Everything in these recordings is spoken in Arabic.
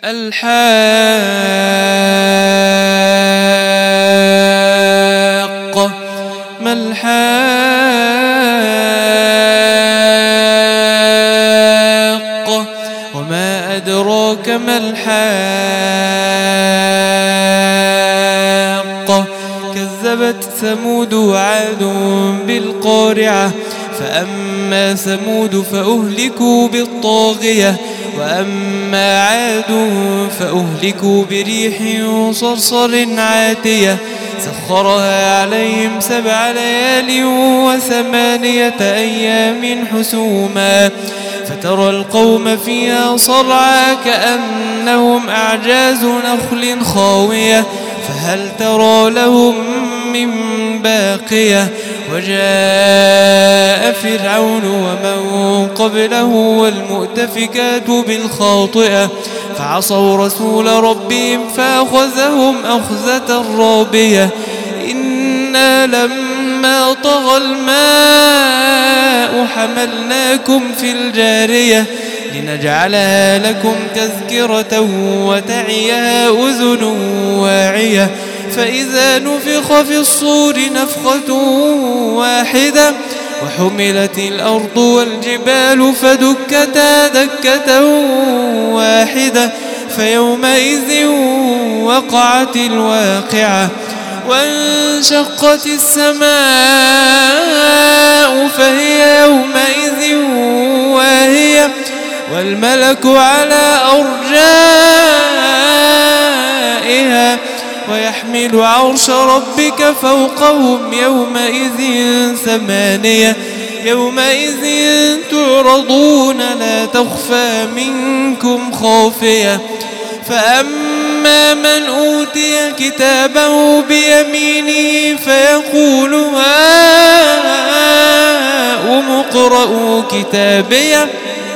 الحاقة ما الحاقة وما أدراك ما الحاقة كذبت ثمود وعاد بالقارعة فأما ثمود فأهلكوا بالطاغية وأما عاد فأهلكوا بريح صرصر عاتية سخرها عليهم 7 ليال و8 أيام حسوما فترى القوم فيها صرعى كأنهم أعجاز نخل خاوية فهل ترى لهم من باقية وجاء فرعون ومن قبله والمؤتفكات بالخاطئة فعصوا رسول ربهم فأخذهم أخذة رابية إنا لما طغى الماء حملناكم في الجارية لنجعلها لكم تذكرة وتعيها أذن واعية فإذا نفخ في الصور نفخة واحدة وحملت الأرض والجبال فدكتا دكة واحدة فيومئذ وقعت الواقعة وانشقت السماء فهي يومئذ واهية والملك على أرجائها ويحمل عرش ربك فوقهم يومئذ 8 يومئذ تعرضون لا تخفى منكم خافية فأما من أوتي كتابه بيمينه فيقول هاؤم اقرءوا كتابيه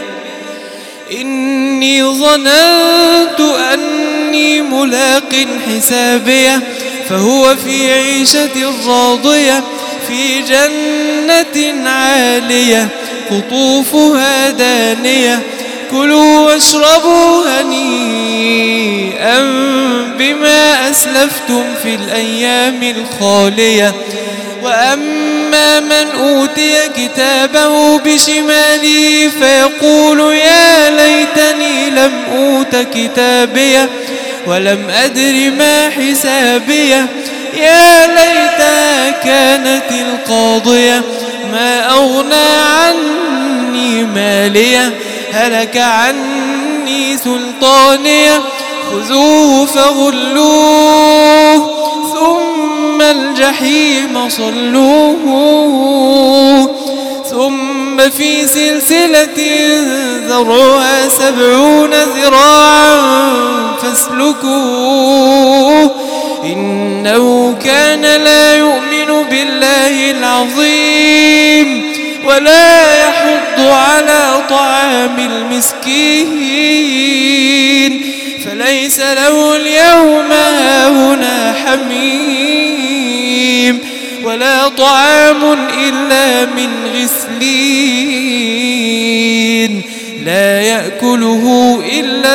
إني ظننت أني ملاق حسابيه فهو في عيشة راضية في جنة عالية قطوفها دانية كلوا واشربوا هنيئا بما أسلفتم في الأيام الخالية وأما من أوتي كتابه بشماله فيقول يا ليتني لم أوت كتابيه ولم أدر ما حسابيه يا ليتها كانت القاضية ما أغنى عني ماليه هلك عني سلطانيه خذوه فغلوه ثم الجحيم صلوه ثم في سلسلة ذرعها 70 ذراعا فاسلكوه إنه كان لا يؤمن بالله العظيم ولا يحض على طعام المسكين فليس له اليوم هاهنا حميم ولا طعام إلا من غسلين لا يأكله إلا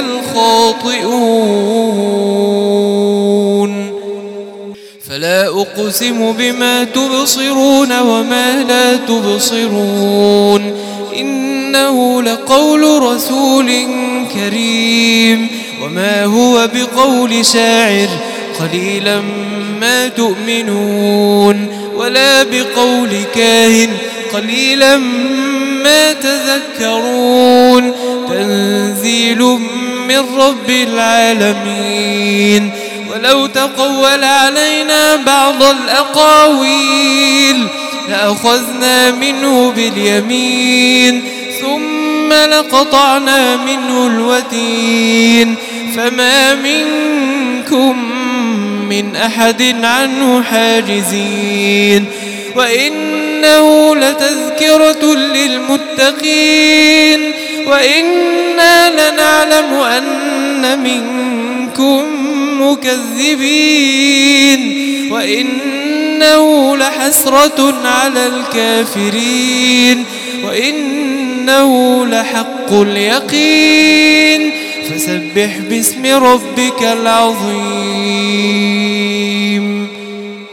الخاطئون فلا أقسم بما تبصرون وما لا تبصرون إنه لقول رسول كريم وما هو بقول شاعر قليلا ما تؤمنون ولا بقول كاهن قليلا ما تذكرون تنزيل من رب العالمين ولو تقول علينا بعض الأقاويل لأخذنا منه باليمين ثم لقطعنا منه الوتين فما منكم من أحد عنه حاجزين وإنه لتذكرة للمتقين وإنا لنعلم أن منكم مكذبين وإنه لحسرة على الكافرين وإنه لحق اليقين فسبح باسم ربك العظيم.